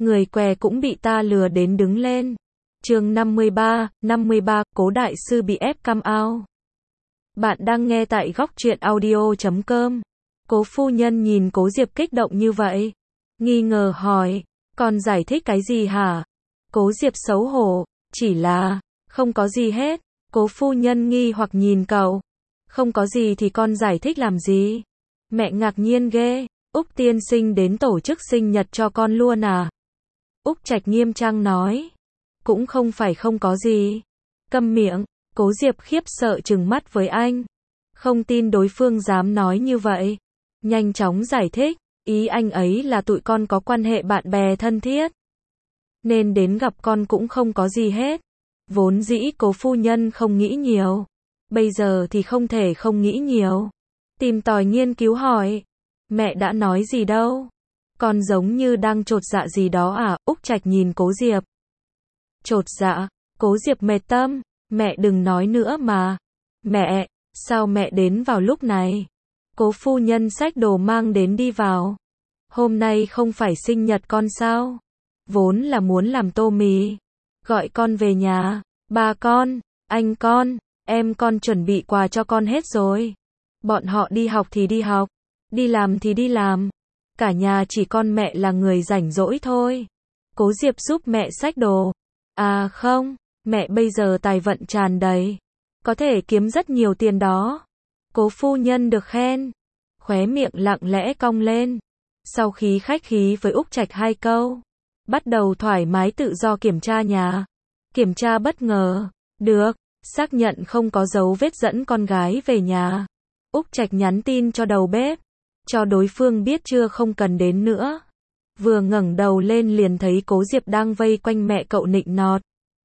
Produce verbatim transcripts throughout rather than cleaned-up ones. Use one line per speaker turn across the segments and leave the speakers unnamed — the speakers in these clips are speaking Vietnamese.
người què cũng bị ta lừa đến đứng lên. Chương năm mươi ba, năm mươi ba, Cố đại sư bị ép come out. Bạn đang nghe tại góc truyện audio chấm com. Cố phu nhân nhìn Cố Diệp kích động như vậy, nghi ngờ hỏi, con giải thích cái gì hả? Cố Diệp xấu hổ, chỉ là, không có gì hết. Cố phu nhân nghi hoặc nhìn cậu, không có gì thì con giải thích làm gì? Mẹ ngạc nhiên ghê, Úc tiên sinh đến tổ chức sinh nhật cho con luôn à? Úc Trạch nghiêm trang nói, cũng không phải không có gì. Câm miệng. Cố Diệp khiếp sợ trừng mắt với anh, không tin đối phương dám nói như vậy. Nhanh chóng giải thích, ý anh ấy là tụi con có quan hệ bạn bè thân thiết, nên đến gặp con cũng không có gì hết. Vốn dĩ Cố phu nhân không nghĩ nhiều, bây giờ thì không thể không nghĩ nhiều. Tìm tòi nghiên cứu hỏi, mẹ đã nói gì đâu? Con giống như đang chột dạ gì đó à? Úc Trạch nhìn Cố Diệp. Chột dạ? Cố Diệp mệt tâm, mẹ đừng nói nữa mà. Mẹ, sao mẹ đến vào lúc này? Cố phu nhân xách đồ mang đến đi vào. Hôm nay không phải sinh nhật con sao? Vốn là muốn làm tô mì, gọi con về nhà. Ba con, anh con, em con chuẩn bị quà cho con hết rồi. Bọn họ đi học thì đi học, đi làm thì đi làm. Cả nhà chỉ con mẹ là người rảnh rỗi thôi. Cố Diệp giúp mẹ xách đồ. À không, mẹ bây giờ tài vận tràn đầy, có thể kiếm rất nhiều tiền đó. Cố phu nhân được khen, khóe miệng lặng lẽ cong lên. Sau khi khách khí với Úc Trạch hai câu, bắt đầu thoải mái tự do kiểm tra nhà. Kiểm tra bất ngờ, được, xác nhận không có dấu vết dẫn con gái về nhà. Úc Trạch nhắn tin cho đầu bếp, cho đối phương biết chưa không cần đến nữa. Vừa ngẩng đầu lên liền thấy Cố Diệp đang vây quanh mẹ cậu nịnh nọt.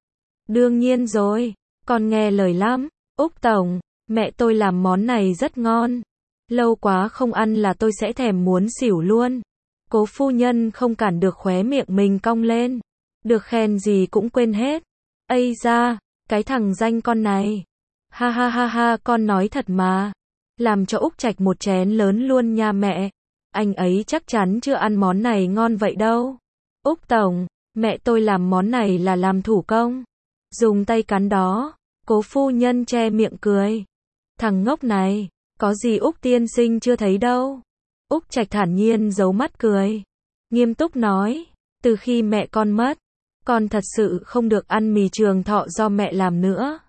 Đương nhiên rồi, con nghe lời lắm. Úc tổng, mẹ tôi làm món này rất ngon. Lâu quá không ăn là tôi sẽ thèm muốn xỉu luôn. Cố phu nhân không cản được khóe miệng mình cong lên. Được khen gì cũng quên hết. Ây da, cái thằng danh con này. Ha ha ha ha, con nói thật mà. Làm cho Úc Trạch một chén lớn luôn nha mẹ. Anh ấy chắc chắn chưa ăn món này ngon vậy đâu. Úc tổng, mẹ tôi làm món này là làm thủ công, dùng tay cắn đó. Cố phu nhân che miệng cười. Thằng ngốc này, có gì Úc tiên sinh chưa thấy đâu. Úc Trạch thản nhiên giấu mắt cười, nghiêm túc nói, từ khi mẹ con mất, con thật sự không được ăn mì trường thọ do mẹ làm nữa.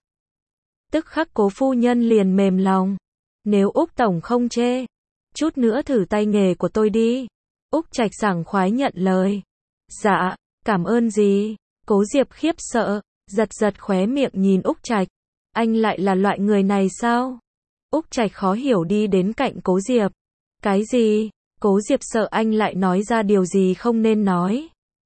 Tức khắc Cố phu nhân liền mềm lòng. Nếu Úc tổng không chê, chút nữa thử tay nghề của tôi đi. Úc Trạch sảng khoái nhận lời. Dạ, cảm ơn gì? Cố Diệp khiếp sợ, giật giật khóe miệng nhìn Úc Trạch. Anh lại là loại người này sao? Úc Trạch khó hiểu đi đến cạnh Cố Diệp. Cái gì? Cố Diệp sợ anh lại nói ra điều gì không nên nói.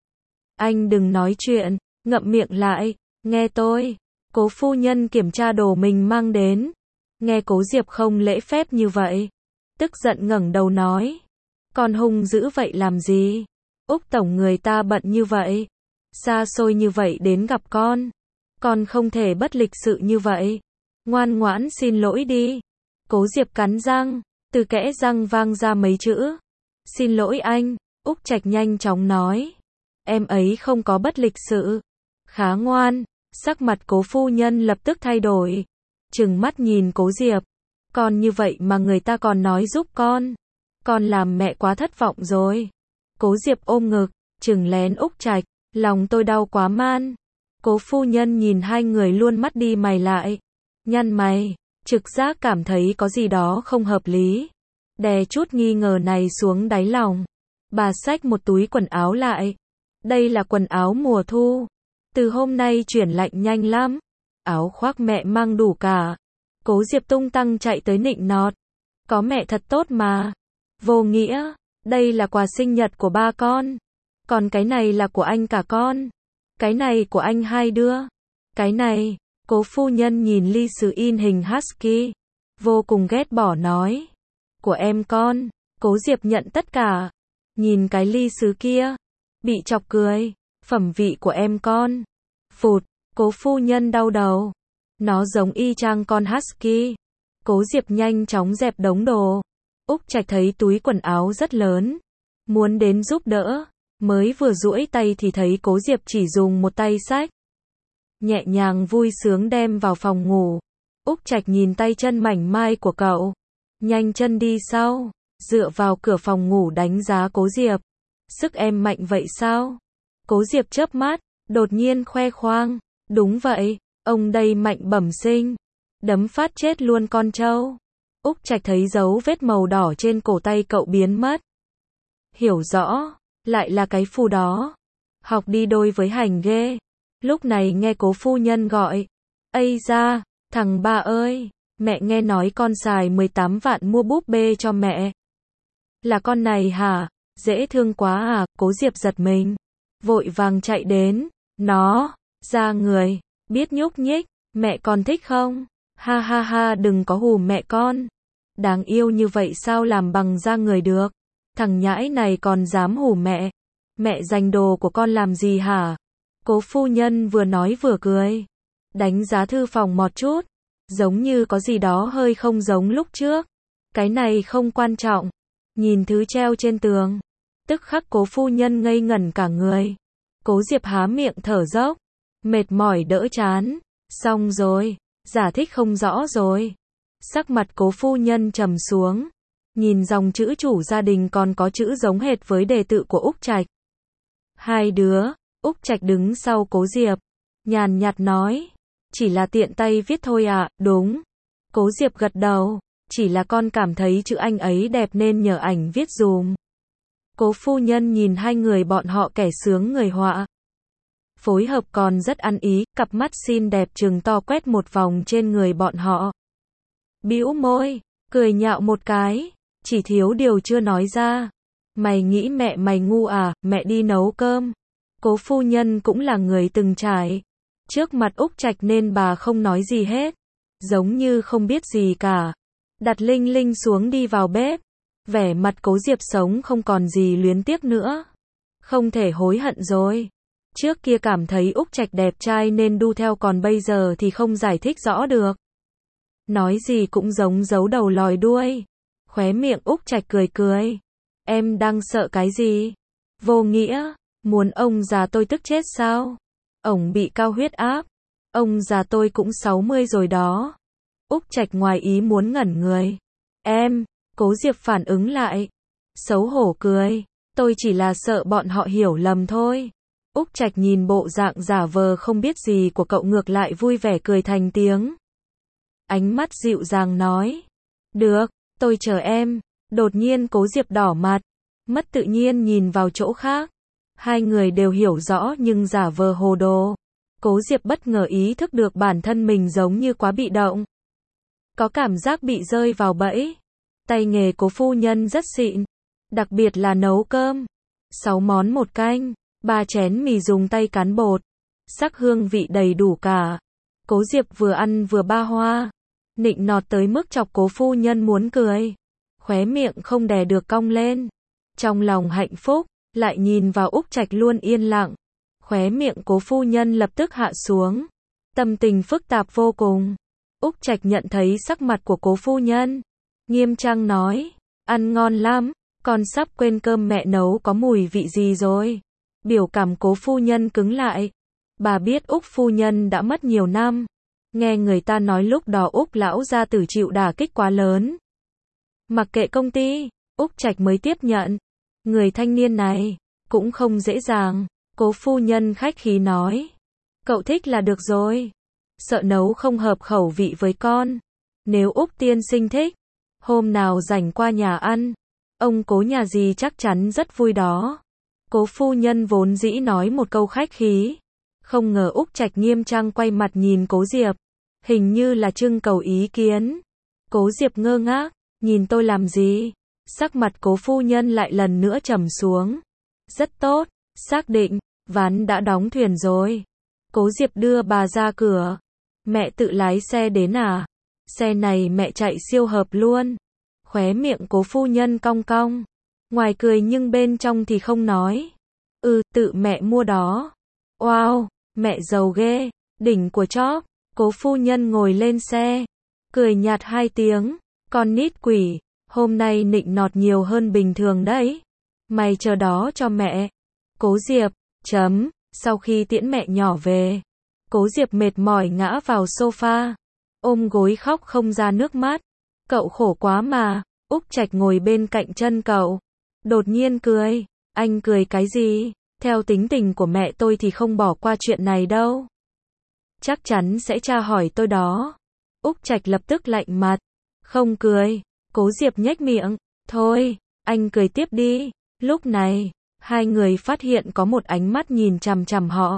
Anh đừng nói chuyện, ngậm miệng lại, nghe tôi. Cố phu nhân kiểm tra đồ mình mang đến. Nghe Cố Diệp không lễ phép như vậy, tức giận ngẩng đầu nói, con hung dữ vậy làm gì? Úc tổng người ta bận như vậy, xa xôi như vậy đến gặp con, con không thể bất lịch sự như vậy. Ngoan ngoãn xin lỗi đi. Cố Diệp cắn răng, từ kẽ răng vang ra mấy chữ. Xin lỗi anh. Úc Trạch nhanh chóng nói, em ấy không có bất lịch sự. Khá ngoan. Sắc mặt Cố phu nhân lập tức thay đổi, trừng mắt nhìn Cố Diệp. Con như vậy mà người ta còn nói giúp con. Con làm mẹ quá thất vọng rồi. Cố Diệp ôm ngực, trừng lén Úc Trạch. Lòng tôi đau quá man. Cố phu nhân nhìn hai người luôn mắt đi mày lại. Nhăn mày, trực giác cảm thấy có gì đó không hợp lý. Đè chút nghi ngờ này xuống đáy lòng. Bà xách một túi quần áo lại. Đây là quần áo mùa thu. Từ hôm nay chuyển lạnh nhanh lắm. Áo khoác mẹ mang đủ cả. Cố Diệp tung tăng chạy tới nịnh nọt. Có mẹ thật tốt mà. Vô nghĩa, đây là quà sinh nhật của ba con. Còn cái này là của anh cả con. Cái này của anh hai đứa. Cái này, Cố phu nhân nhìn ly sứ in hình husky, vô cùng ghét bỏ nói. Của em con. Cố Diệp nhận tất cả. Nhìn cái ly sứ kia, bị chọc cười. Phẩm vị của em con. Phụt. Cố phu nhân đau đầu. Nó giống y chang con husky. Cố Diệp nhanh chóng dẹp đống đồ. Úc Trạch thấy túi quần áo rất lớn, muốn đến giúp đỡ. Mới vừa duỗi tay thì thấy Cố Diệp chỉ dùng một tay xách. Nhẹ nhàng vui sướng đem vào phòng ngủ. Úc Trạch nhìn tay chân mảnh mai của cậu. Nhanh chân đi sau. Dựa vào cửa phòng ngủ đánh giá Cố Diệp. Sức em mạnh vậy sao? Cố Diệp chớp mắt, đột nhiên khoe khoang. Đúng vậy, ông đây mạnh bẩm sinh. Đấm phát chết luôn con trâu. Úc Trạch thấy dấu vết màu đỏ trên cổ tay cậu biến mất. Hiểu rõ, lại là cái phù đó. Học đi đôi với hành ghê. Lúc này nghe Cố phu nhân gọi. Ây da, thằng ba ơi, mẹ nghe nói con xài mười tám vạn mua búp bê cho mẹ. Là con này hả? Dễ thương quá à? Cố Diệp giật mình. Vội vàng chạy đến. Nó, ra người, biết nhúc nhích, mẹ con thích không? Ha ha ha, đừng có hù mẹ con. Đáng yêu như vậy sao làm bằng da người được? Thằng nhãi này còn dám hù mẹ. Mẹ giành đồ của con làm gì hả? Cố phu nhân vừa nói vừa cười. Đánh giá thư phòng một chút. Giống như có gì đó hơi không giống lúc trước. Cái này không quan trọng. Nhìn thứ treo trên tường. Tức khắc Cố phu nhân ngây ngẩn cả người. Cố Diệp há miệng thở dốc. Mệt mỏi đỡ chán. Xong rồi. Giải thích không rõ rồi. Sắc mặt Cố phu nhân trầm xuống. Nhìn dòng chữ chủ gia đình còn có chữ giống hệt với đề tự của Úc Trạch. Hai đứa. Úc Trạch đứng sau Cố Diệp. Nhàn nhạt nói. Chỉ là tiện tay viết thôi ạ, à, đúng. Cố Diệp gật đầu. Chỉ là con cảm thấy chữ anh ấy đẹp nên nhờ ảnh viết dùm. Cố phu nhân nhìn hai người bọn họ kẻ sướng người họa. Phối hợp còn rất ăn ý, cặp mắt xinh đẹp trừng to quét một vòng trên người bọn họ. Bĩu môi, cười nhạo một cái, chỉ thiếu điều chưa nói ra. Mày nghĩ mẹ mày ngu à, mẹ đi nấu cơm. Cố phu nhân cũng là người từng trải. Trước mặt Úc Trạch nên bà không nói gì hết. Giống như không biết gì cả. Đặt Linh Linh xuống đi vào bếp. Vẻ mặt Cố Diệp sống không còn gì luyến tiếc nữa. Không thể hối hận rồi. Trước kia cảm thấy Úc Trạch đẹp trai nên đu theo, còn bây giờ thì không giải thích rõ được. Nói gì cũng giống giấu đầu lòi đuôi. Khóe miệng Úc Trạch cười cười. Em đang sợ cái gì? Vô nghĩa, muốn ông già tôi tức chết sao? Ổng bị cao huyết áp. Ông già tôi cũng sáu mươi rồi đó. Úc Trạch ngoài ý muốn ngẩn người. Em, Cố Diệp phản ứng lại. Xấu hổ cười. Tôi chỉ là sợ bọn họ hiểu lầm thôi. Úc Trạch nhìn bộ dạng giả vờ không biết gì của cậu ngược lại vui vẻ cười thành tiếng. Ánh mắt dịu dàng nói. Được, tôi chờ em. Đột nhiên Cố Diệp đỏ mặt. Mất tự nhiên nhìn vào chỗ khác. Hai người đều hiểu rõ nhưng giả vờ hồ đồ. Cố Diệp bất ngờ ý thức được bản thân mình giống như quá bị động. Có cảm giác bị rơi vào bẫy. Tay nghề Cố phu nhân rất xịn. Đặc biệt là nấu cơm. Sáu món một canh. Ba chén mì dùng tay cán bột. Sắc hương vị đầy đủ cả. Cố Diệp vừa ăn vừa ba hoa. Nịnh nọt tới mức chọc Cố phu nhân muốn cười. Khóe miệng không đè được cong lên. Trong lòng hạnh phúc. Lại nhìn vào Úc Trạch luôn yên lặng. Khóe miệng Cố phu nhân lập tức hạ xuống. Tâm tình phức tạp vô cùng. Úc Trạch nhận thấy sắc mặt của Cố phu nhân. Nghiêm trang nói. Ăn ngon lắm. Con sắp quên cơm mẹ nấu có mùi vị gì rồi. Biểu cảm Cố phu nhân cứng lại. Bà biết Úc phu nhân đã mất nhiều năm. Nghe người ta nói lúc đó Úc lão gia tử chịu đả kích quá lớn. Mặc kệ công ty, Úc Trạch mới tiếp nhận. Người thanh niên này, cũng không dễ dàng. Cố phu nhân khách khí nói. Cậu thích là được rồi. Sợ nấu không hợp khẩu vị với con. Nếu Úc tiên sinh thích, hôm nào rảnh qua nhà ăn. Ông Cố nhà gì chắc chắn rất vui đó. Cố phu nhân vốn dĩ nói một câu khách khí. Không ngờ Úc Trạch nghiêm trang quay mặt nhìn Cố Diệp. Hình như là trưng cầu ý kiến. Cố Diệp ngơ ngác. Nhìn tôi làm gì? Sắc mặt Cố phu nhân lại lần nữa trầm xuống. Rất tốt. Xác định. Ván đã đóng thuyền rồi. Cố Diệp đưa bà ra cửa. Mẹ tự lái xe đến à? Xe này mẹ chạy siêu hợp luôn. Khóe miệng Cố phu nhân cong cong. Ngoài cười nhưng bên trong thì không nói. Ừ, tự mẹ mua đó. Wow, mẹ giàu ghê. Đỉnh của chóp. Cố phu nhân ngồi lên xe. Cười nhạt hai tiếng. Con nít quỷ. Hôm nay nịnh nọt nhiều hơn bình thường đấy. Mày chờ đó cho mẹ. Cố Diệp, chấm, sau khi tiễn mẹ nhỏ về, Cố Diệp mệt mỏi ngã vào sofa, ôm gối khóc không ra nước mắt. Cậu khổ quá mà. Úc Trạch ngồi bên cạnh chân cậu, đột nhiên cười. Anh cười cái gì? Theo tính tình của mẹ tôi thì không bỏ qua chuyện này đâu. Chắc chắn sẽ tra hỏi tôi đó. Úc Trạch lập tức lạnh mặt. Không cười. Cố Diệp nhếch miệng. Thôi, anh cười tiếp đi. Lúc này, hai người phát hiện có một ánh mắt nhìn chằm chằm họ.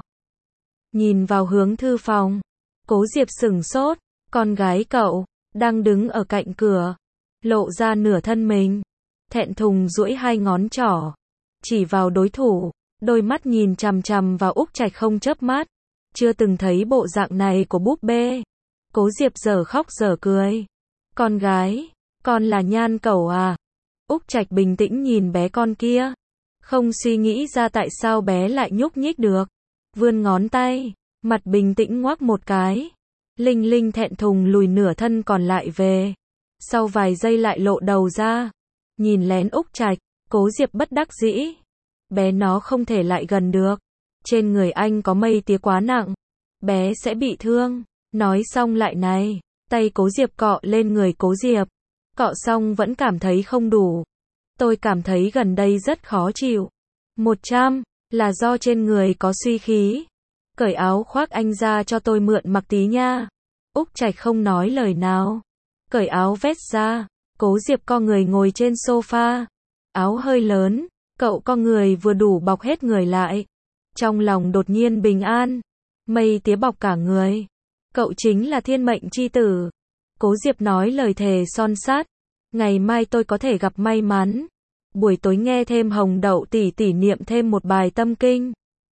Nhìn vào hướng thư phòng. Cố Diệp sửng sốt. Con gái cậu, đang đứng ở cạnh cửa, lộ ra nửa thân mình. Thẹn thùng duỗi hai ngón trỏ, chỉ vào đối thủ, đôi mắt nhìn chằm chằm vào Úc Trạch không chớp mắt. Chưa từng thấy bộ dạng này của búp bê. Cố Diệp giờ khóc giờ cười. Con gái, con là Nhan Cẩu à? Úc Trạch bình tĩnh nhìn bé con kia, không suy nghĩ ra tại sao bé lại nhúc nhích được. Vươn ngón tay, mặt bình tĩnh ngoắc một cái. Linh Linh thẹn thùng lùi nửa thân còn lại về. Sau vài giây lại lộ đầu ra, nhìn lén Úc Trạch. Cố Diệp bất đắc dĩ. Bé nó không thể lại gần được. Trên người anh có mây tía quá nặng, bé sẽ bị thương. Nói xong lại này, tay Cố Diệp cọ lên người Cố Diệp. Cọ xong vẫn cảm thấy không đủ. Tôi cảm thấy gần đây rất khó chịu. Một trăm, là do trên người có suy khí. Cởi áo khoác anh ra cho tôi mượn mặc tí nha. Úc Trạch không nói lời nào. Cởi áo vest ra. Cố Diệp co người ngồi trên sofa. Áo hơi lớn, cậu co người vừa đủ bọc hết người lại. Trong lòng đột nhiên bình an. Mây tía bọc cả người. Cậu chính là thiên mệnh chi tử. Cố Diệp nói lời thề son sắt. Ngày mai tôi có thể gặp may mắn. Buổi tối nghe thêm Hồng Đậu tỷ tỷ niệm thêm một bài tâm kinh.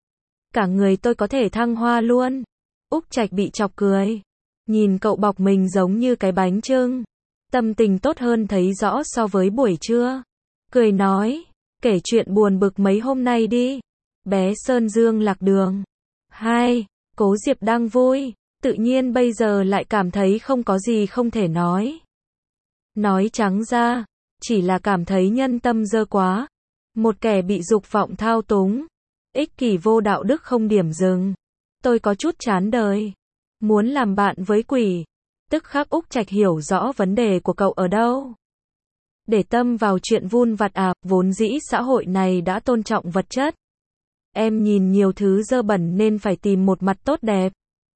Cả người tôi có thể thăng hoa luôn. Úc Trạch bị chọc cười. Nhìn cậu bọc mình giống như cái bánh chưng. Tâm tình tốt hơn thấy rõ so với buổi trưa. Cười nói, kể chuyện buồn bực mấy hôm nay đi. Bé Sơn Dương lạc đường. Hai, Cố Diệp đang vui, tự nhiên bây giờ lại cảm thấy không có gì không thể nói. Nói trắng ra, chỉ là cảm thấy nhân tâm dơ quá. Một kẻ bị dục vọng thao túng, ích kỷ vô đạo đức không điểm dừng. Tôi có chút chán đời, muốn làm bạn với quỷ. Tức khắc Úc Trạch hiểu rõ vấn đề của cậu ở đâu. Để tâm vào chuyện vun vặt à, vốn dĩ xã hội này đã tôn trọng vật chất. Em nhìn nhiều thứ dơ bẩn nên phải tìm một mặt tốt đẹp.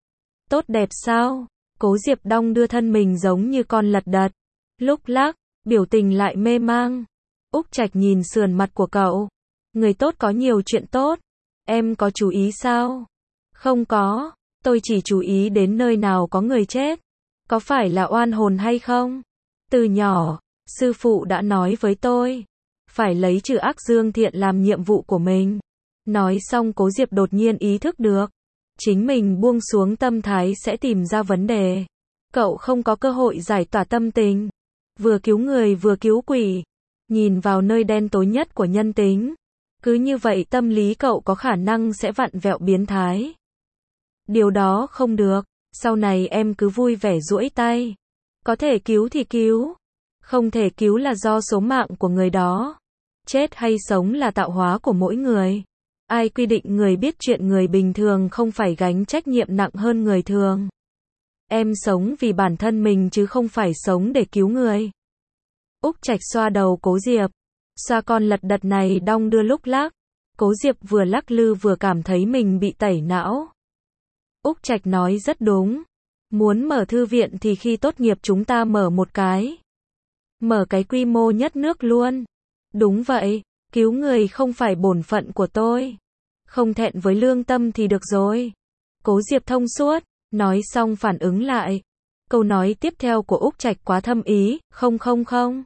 Tốt đẹp sao? Cố Diệp đong đưa thân mình giống như con lật đật. Lúc lắc, biểu tình lại mê mang. Úc Trạch nhìn sườn mặt của cậu. Người tốt có nhiều chuyện tốt. Em có chú ý sao? Không có, tôi chỉ chú ý đến nơi nào có người chết. Có phải là oan hồn hay không? Từ nhỏ, sư phụ đã nói với tôi, phải lấy trừ ác dương thiện làm nhiệm vụ của mình. Nói xong Cố Diệp đột nhiên ý thức được, chính mình buông xuống tâm thái sẽ tìm ra vấn đề. Cậu không có cơ hội giải tỏa tâm tình. Vừa cứu người vừa cứu quỷ. Nhìn vào nơi đen tối nhất của nhân tính. Cứ như vậy tâm lý cậu có khả năng sẽ vặn vẹo biến thái. Điều đó không được. Sau này em cứ vui vẻ duỗi tay. Có thể cứu thì cứu. Không thể cứu là do số mạng của người đó. Chết hay sống là tạo hóa của mỗi người. Ai quy định người biết chuyện người bình thường không phải gánh trách nhiệm nặng hơn người thường. Em sống vì bản thân mình chứ không phải sống để cứu người. Úc Trạch xoa đầu Cố Diệp. Xoa con lật đật này đong đưa lúc lắc. Cố Diệp vừa lắc lư vừa cảm thấy mình bị tẩy não. Úc Trạch nói rất đúng. Muốn mở thư viện thì khi tốt nghiệp chúng ta mở một cái. Mở cái quy mô nhất nước luôn. Đúng vậy, cứu người không phải bổn phận của tôi. Không thẹn với lương tâm thì được rồi. Cố Diệp thông suốt, nói xong phản ứng lại. Câu nói tiếp theo của Úc Trạch quá thâm ý, không không không.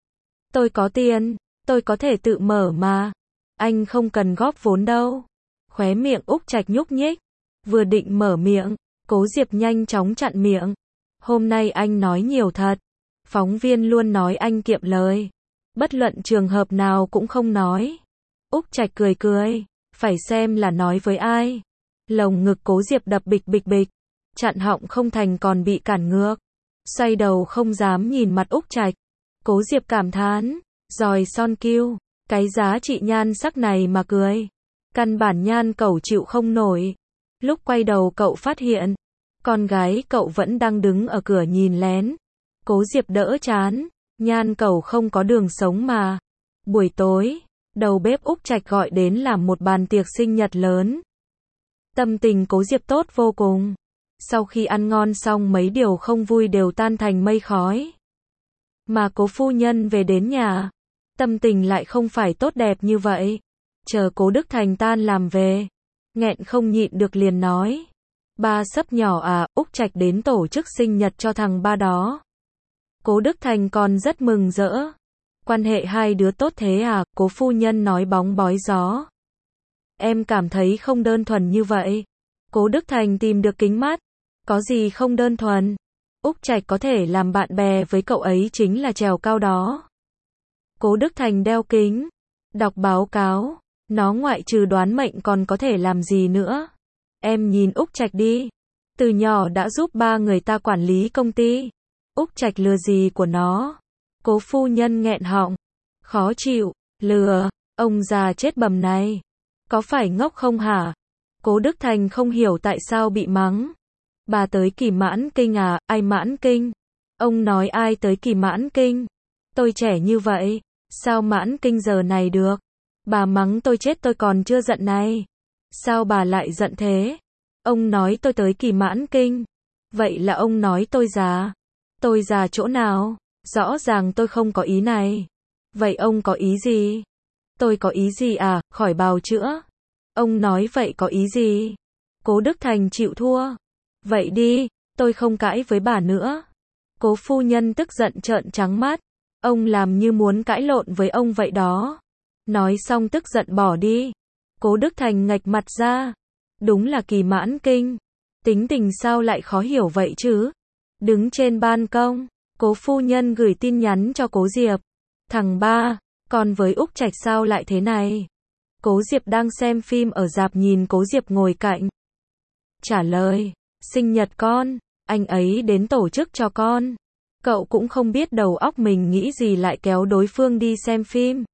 Tôi có tiền, tôi có thể tự mở mà. Anh không cần góp vốn đâu. Khóe miệng Úc Trạch nhúc nhích. Vừa định mở miệng, Cố Diệp nhanh chóng chặn miệng. Hôm nay anh nói nhiều thật. Phóng viên luôn nói anh kiệm lời. Bất luận trường hợp nào cũng không nói. Úc Trạch cười cười. Phải xem là nói với ai. Lồng ngực Cố Diệp đập bịch bịch bịch. Chặn họng không thành còn bị cản ngược. Xoay đầu không dám nhìn mặt Úc Trạch. Cố Diệp cảm thán. Giỏi son kiêu. Cái giá trị nhan sắc này mà cười. Căn bản Nhan Cẩu chịu không nổi. Lúc quay đầu cậu phát hiện, con gái cậu vẫn đang đứng ở cửa nhìn lén. Cố Diệp đỡ chán, Nhan Cẩu không có đường sống mà. Buổi tối, đầu bếp Úc Trạch gọi đến làm một bàn tiệc sinh nhật lớn. Tâm tình Cố Diệp tốt vô cùng. Sau khi ăn ngon xong mấy điều không vui đều tan thành mây khói. Mà Cố phu nhân về đến nhà, tâm tình lại không phải tốt đẹp như vậy. Chờ Cố Đức Thành tan làm về, nghẹn không nhịn được liền nói. Ba sấp nhỏ à, Úc Trạch đến tổ chức sinh nhật cho thằng ba đó. Cố Đức Thành còn rất mừng rỡ. Quan hệ hai đứa tốt thế à, Cố phu nhân nói bóng bói gió. Em cảm thấy không đơn thuần như vậy. Cố Đức Thành tìm được kính mắt. Có gì không đơn thuần. Úc Trạch có thể làm bạn bè với cậu ấy chính là trèo cao đó. Cố Đức Thành đeo kính, đọc báo cáo. Nó ngoại trừ đoán mệnh còn có thể làm gì nữa. Em nhìn Úc Trạch đi. Từ nhỏ đã giúp ba người ta quản lý công ty. Úc Trạch lừa gì của nó. Cố phu nhân nghẹn họng. Khó chịu. Lừa. Ông già chết bầm này. Có phải ngốc không hả? Cố Đức Thành không hiểu tại sao bị mắng. Bà tới kỳ mãn kinh à, ai mãn kinh? Ông nói ai tới kỳ mãn kinh? Tôi trẻ như vậy, sao mãn kinh giờ này được? Bà mắng tôi chết tôi còn chưa giận này. Sao bà lại giận thế? Ông nói tôi tới kỳ mãn kinh. Vậy là ông nói tôi già. Tôi già chỗ nào? Rõ ràng tôi không có ý này. Vậy ông có ý gì? Tôi có ý gì à, khỏi bào chữa. Ông nói vậy có ý gì? Cố Đức Thành chịu thua. Vậy đi, tôi không cãi với bà nữa. Cố phu nhân tức giận trợn trắng mắt. Ông làm như muốn cãi lộn với ông vậy đó. Nói xong tức giận bỏ đi. Cố Đức Thành ngạch mặt ra. Đúng là kỳ mãn kinh. Tính tình sao lại khó hiểu vậy chứ? Đứng trên ban công, Cố phu nhân gửi tin nhắn cho Cố Diệp. Thằng ba, con với Úc Trạch sao lại thế này? Cố Diệp đang xem phim ở rạp nhìn Cố Diệp ngồi cạnh. Trả lời, sinh nhật con, anh ấy đến tổ chức cho con. Cậu cũng không biết đầu óc mình nghĩ gì lại kéo đối phương đi xem phim.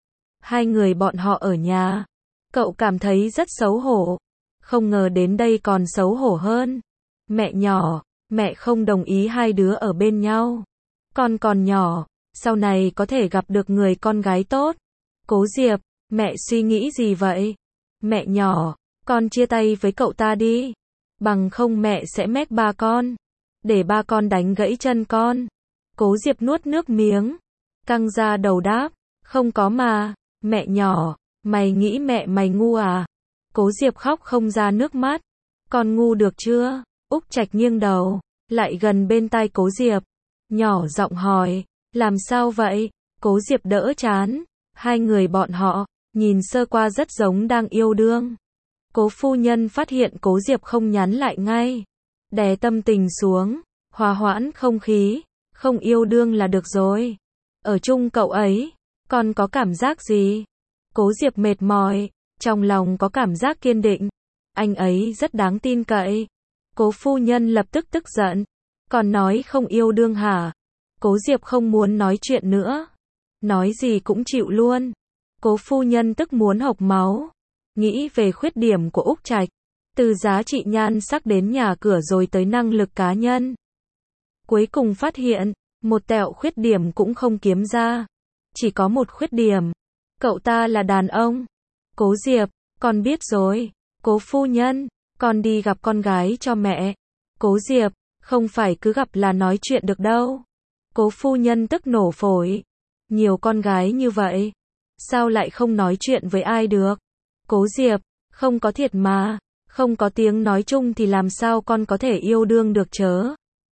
Hai người bọn họ ở nhà. Cậu cảm thấy rất xấu hổ. Không ngờ đến đây còn xấu hổ hơn. Mẹ nhỏ, mẹ không đồng ý hai đứa ở bên nhau. Con còn nhỏ, sau này có thể gặp được người con gái tốt. Cố Diệp, mẹ suy nghĩ gì vậy? Mẹ nhỏ, con chia tay với cậu ta đi. Bằng không mẹ sẽ mét ba con. Để ba con đánh gãy chân con. Cố Diệp nuốt nước miếng. Căng ra đầu đáp. Không có mà. Mẹ nhỏ, mày nghĩ mẹ mày ngu à? Cố Diệp khóc không ra nước mắt. Con ngu được chưa? Úc Trạch nghiêng đầu, lại gần bên tai Cố Diệp. Nhỏ giọng hỏi. Làm sao vậy? Cố Diệp đỡ chán. Hai người bọn họ, nhìn sơ qua rất giống đang yêu đương. Cố phu nhân phát hiện Cố Diệp không nhắn lại ngay. Đè tâm tình xuống, hòa hoãn không khí. Không yêu đương là được rồi. Ở chung cậu ấy, còn có cảm giác gì? Cố Diệp mệt mỏi, trong lòng có cảm giác kiên định. Anh ấy rất đáng tin cậy. Cố phu nhân lập tức tức giận. Còn nói không yêu đương hả? Cố Diệp không muốn nói chuyện nữa. Nói gì cũng chịu luôn. Cố phu nhân tức muốn hộc máu. Nghĩ về khuyết điểm của Úc Trạch. Từ giá trị nhan sắc đến nhà cửa rồi tới năng lực cá nhân. Cuối cùng phát hiện, một tẹo khuyết điểm cũng không kiếm ra. Chỉ có một khuyết điểm. Cậu ta là đàn ông. Cố Diệp, con biết rồi. Cố phu nhân, con đi gặp con gái cho mẹ. Cố Diệp, không phải cứ gặp là nói chuyện được đâu. Cố phu nhân tức nổ phổi. Nhiều con gái như vậy. Sao lại không nói chuyện với ai được? Cố Diệp, không có thiệt mà. Không có tiếng nói chung thì làm sao con có thể yêu đương được chớ?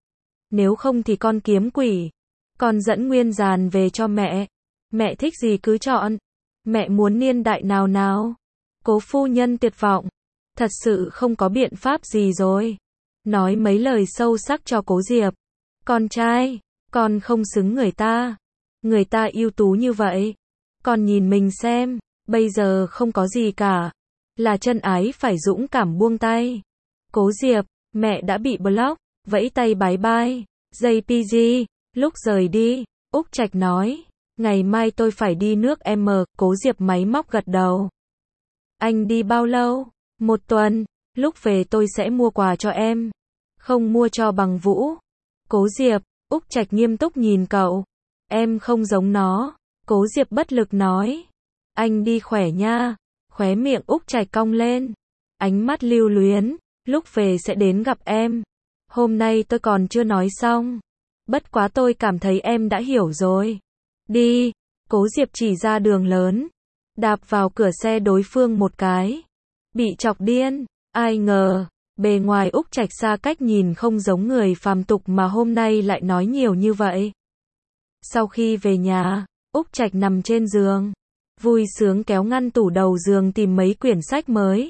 Nếu không thì con kiếm quỷ. Con dẫn Nguyên Giàn về cho mẹ. Mẹ thích gì cứ chọn. Mẹ muốn niên đại nào nào? Cố phu nhân tuyệt vọng. Thật sự không có biện pháp gì rồi. Nói mấy lời sâu sắc cho Cố Diệp. Con trai, con không xứng người ta. Người ta ưu tú như vậy. Con nhìn mình xem, bây giờ không có gì cả. Là chân ái phải dũng cảm buông tay. Cố Diệp, mẹ đã bị block, vẫy tay bye bye. gi pê giê, lúc rời đi, Úc Trạch nói. Ngày mai tôi phải đi nước M, Cố Diệp máy móc gật đầu. Anh đi bao lâu? Một tuần. Lúc về tôi sẽ mua quà cho em. Không mua cho bằng Vũ. Cố Diệp. Úc Trạch nghiêm túc nhìn cậu. Em không giống nó. Cố Diệp bất lực nói. Anh đi khỏe nha. Khóe miệng Úc Trạch cong lên. Ánh mắt lưu luyến. Lúc về sẽ đến gặp em. Hôm nay tôi còn chưa nói xong. Bất quá tôi cảm thấy em đã hiểu rồi. Đi. Cố Diệp chỉ ra đường lớn. Đạp vào cửa xe đối phương một cái. Bị chọc điên. Ai ngờ. Bề ngoài Úc Trạch xa cách nhìn không giống người phàm tục mà hôm nay lại nói nhiều như vậy. Sau khi về nhà, Úc Trạch nằm trên giường. Vui sướng kéo ngăn tủ đầu giường tìm mấy quyển sách mới.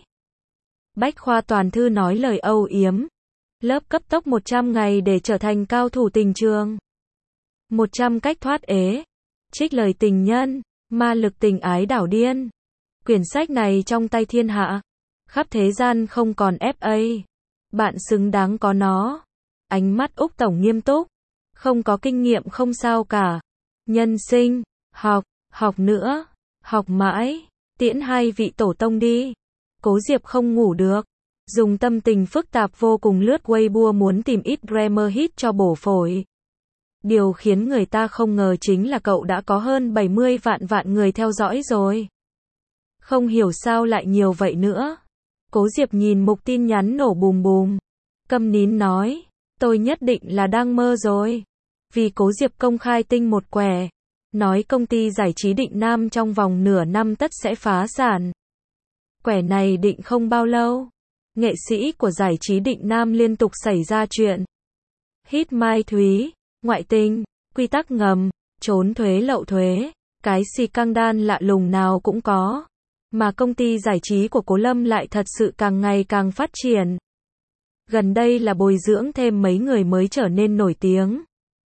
Bách khoa toàn thư nói lời âu yếm. Lớp cấp tốc một trăm ngày để trở thành cao thủ tình trường. một trăm cách thoát ế. Trích lời tình nhân. Ma lực tình ái đảo điên. Quyển sách này trong tay thiên hạ. Khắp thế gian không còn ép a. Bạn xứng đáng có nó. Ánh mắt Úc Tổng nghiêm túc. Không có kinh nghiệm không sao cả. Nhân sinh. Học. Học nữa. Học mãi. Tiễn hai vị tổ tông đi. Cố Diệp không ngủ được. Dùng tâm tình phức tạp vô cùng lướt Weibo muốn tìm ít grammar hit cho bổ phổi. Điều khiến người ta không ngờ chính là cậu đã có hơn bảy mươi vạn vạn người theo dõi rồi. Không hiểu sao lại nhiều vậy nữa. Cố Diệp nhìn mục tin nhắn nổ bùm bùm. Câm nín nói. Tôi nhất định là đang mơ rồi. Vì Cố Diệp công khai tinh một quẻ. Nói công ty giải trí Định Nam trong vòng nửa năm tất sẽ phá sản. Quẻ này định không bao lâu. Nghệ sĩ của giải trí Định Nam liên tục xảy ra chuyện. Hit Mai Thúy, ngoại tình, quy tắc ngầm, trốn thuế lậu thuế, cái xì căng đan lạ lùng nào cũng có. Mà công ty giải trí của Cố Lâm lại thật sự càng ngày càng phát triển. Gần đây là bồi dưỡng thêm mấy người mới trở nên nổi tiếng.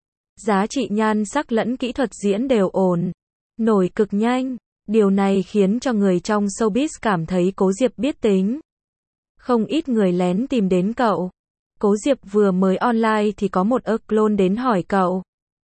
Giá trị nhan sắc lẫn kỹ thuật diễn đều ổn. Nổi cực nhanh. Điều này khiến cho người trong showbiz cảm thấy Cố Diệp biết tính. Không ít người lén tìm đến cậu. Cố Diệp vừa mới online thì có một ơ clone đến hỏi cậu.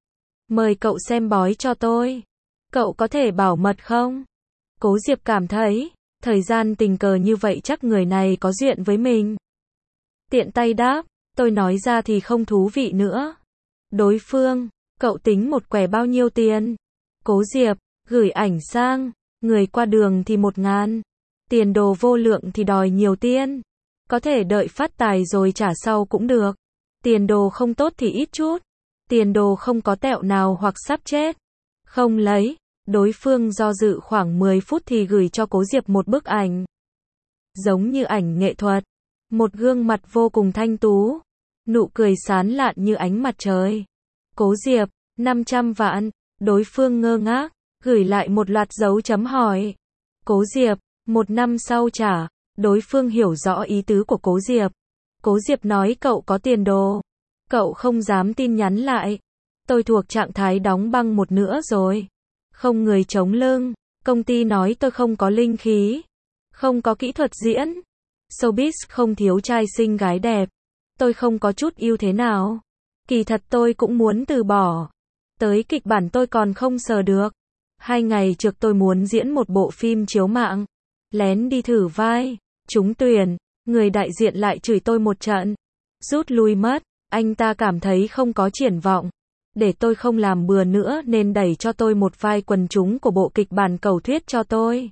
Mời cậu xem bói cho tôi. Cậu có thể bảo mật không? Cố Diệp cảm thấy, thời gian tình cờ như vậy chắc người này có duyên với mình. Tiện tay đáp, tôi nói ra thì không thú vị nữa. Đối phương, cậu tính một quẻ bao nhiêu tiền? Cố Diệp, gửi ảnh sang, người qua đường thì một ngàn. Tiền đồ vô lượng thì đòi nhiều tiền. Có thể đợi phát tài rồi trả sau cũng được. Tiền đồ không tốt thì ít chút. Tiền đồ không có tẹo nào hoặc sắp chết. Không lấy. Đối phương do dự khoảng mười phút thì gửi cho Cố Diệp một bức ảnh. Giống như ảnh nghệ thuật. Một gương mặt vô cùng thanh tú. Nụ cười sán lạn như ánh mặt trời. Cố Diệp, năm trăm vạn. Đối phương ngơ ngác, gửi lại một loạt dấu chấm hỏi. Cố Diệp, một năm sau trả. Đối phương hiểu rõ ý tứ của Cố Diệp. Cố Diệp nói cậu có tiền đồ. Cậu không dám tin nhắn lại. Tôi thuộc trạng thái đóng băng một nửa rồi. Không người chống lưng. Công ty nói tôi không có linh khí. Không có kỹ thuật diễn. Showbiz không thiếu trai xinh gái đẹp. Tôi không có chút ưu thế nào. Kỳ thật tôi cũng muốn từ bỏ. Tới kịch bản tôi còn không sờ được. Hai ngày trước tôi muốn diễn một bộ phim chiếu mạng. Lén đi thử vai. Trúng tuyển. Người đại diện lại chửi tôi một trận. Rút lui mất. Anh ta cảm thấy không có triển vọng. Để tôi không làm bừa nữa nên đẩy cho tôi một vai quần chúng của bộ kịch bản cầu thuyết cho tôi.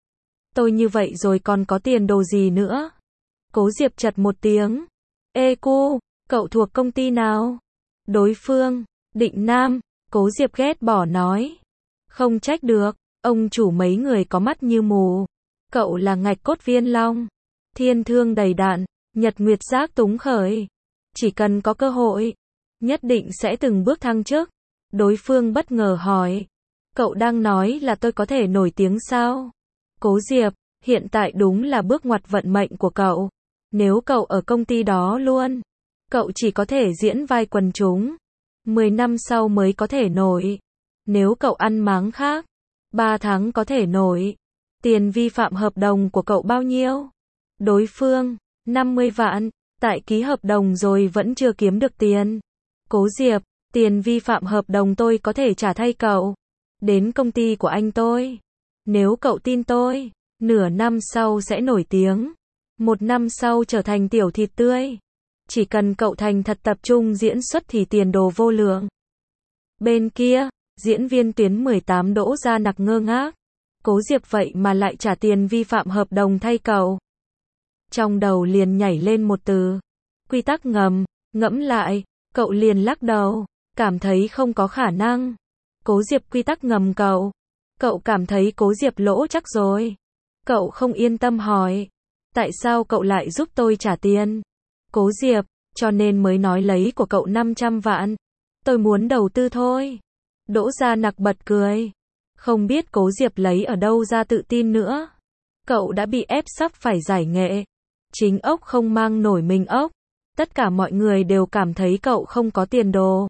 Tôi như vậy rồi còn có tiền đồ gì nữa? Cố Diệp chật một tiếng. Ê cô, cậu thuộc công ty nào? Đối phương, Định Nam. Cố Diệp ghét bỏ nói. Không trách được, ông chủ mấy người có mắt như mù. Cậu là ngạch cốt viên long. Thiên thương đầy đạn, nhật nguyệt giác túng khởi. Chỉ cần có cơ hội, nhất định sẽ từng bước thăng chức. Đối phương bất ngờ hỏi. Cậu đang nói là tôi có thể nổi tiếng sao? Cố Diệp, hiện tại đúng là bước ngoặt vận mệnh của cậu. Nếu cậu ở công ty đó luôn, cậu chỉ có thể diễn vai quần chúng. Mười năm sau mới có thể nổi. Nếu cậu ăn máng khác, ba tháng có thể nổi. Tiền vi phạm hợp đồng của cậu bao nhiêu? Đối phương, năm mươi vạn. Tại ký hợp đồng rồi vẫn chưa kiếm được tiền. Cố Diệp, tiền vi phạm hợp đồng tôi có thể trả thay cậu. Đến công ty của anh tôi. Nếu cậu tin tôi, Nửa năm sau sẽ nổi tiếng. Một năm sau trở thành tiểu thịt tươi. Chỉ cần cậu thành thật tập trung diễn xuất thì tiền đồ vô lượng. Bên kia, diễn viên tuyến mười tám Đỗ Gia Nặc ngơ ngác. Cố Diệp vậy mà lại trả tiền vi phạm hợp đồng thay cậu. Trong đầu liền nhảy lên một từ. Quy tắc ngầm, ngẫm lại, cậu liền lắc đầu, cảm thấy không có khả năng. Cố Diệp quy tắc ngầm cậu. Cậu cảm thấy Cố Diệp lỗ chắc rồi. Cậu không yên tâm hỏi. Tại sao cậu lại giúp tôi trả tiền? Cố Diệp, cho nên mới nói lấy của cậu năm trăm vạn. Tôi muốn đầu tư thôi. Đỗ Gia Nặc bật cười. Không biết Cố Diệp lấy ở đâu ra tự tin nữa. Cậu đã bị ép sắp phải giải nghệ. Chính ốc không mang nổi mình ốc. Tất cả mọi người đều cảm thấy cậu không có tiền đồ.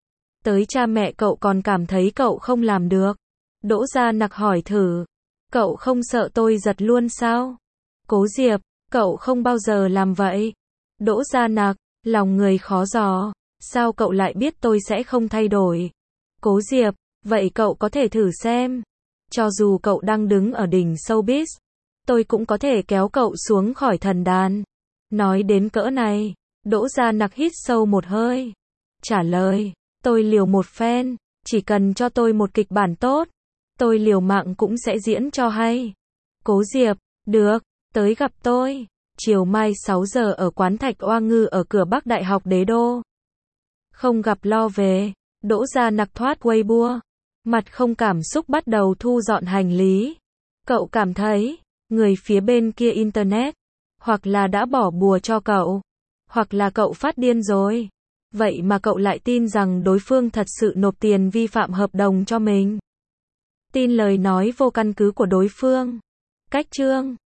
Tới cha mẹ cậu còn cảm thấy cậu không làm được. Đỗ Gia Nặc hỏi thử. Cậu không sợ tôi giật luôn sao? Cố Diệp, cậu không bao giờ làm vậy. Đỗ Gia Nặc, lòng người khó dò. Sao cậu lại biết tôi sẽ không thay đổi? Cố Diệp, vậy cậu có thể thử xem. Cho dù cậu đang đứng ở đỉnh showbiz, tôi cũng có thể kéo cậu xuống khỏi thần đàn. Nói đến cỡ này, Đỗ Gia Nặc hít sâu một hơi. Trả lời, tôi liều một phen, chỉ cần cho tôi một kịch bản tốt, tôi liều mạng cũng sẽ diễn cho hay. Cố Diệp, được, tới gặp tôi. Chiều mai sáu giờ ở quán Thạch Oa Ngư ở cửa Bắc Đại học Đế Đô. Không gặp lo về. Đỗ Gia Nặc thoát Weibo. Mặt không cảm xúc bắt đầu thu dọn hành lý. Cậu cảm thấy, người phía bên kia internet, hoặc là đã bỏ bùa cho cậu, hoặc là cậu phát điên rồi. Vậy mà cậu lại tin rằng đối phương thật sự nộp tiền vi phạm hợp đồng cho mình. Tin lời nói vô căn cứ của đối phương. Cách chương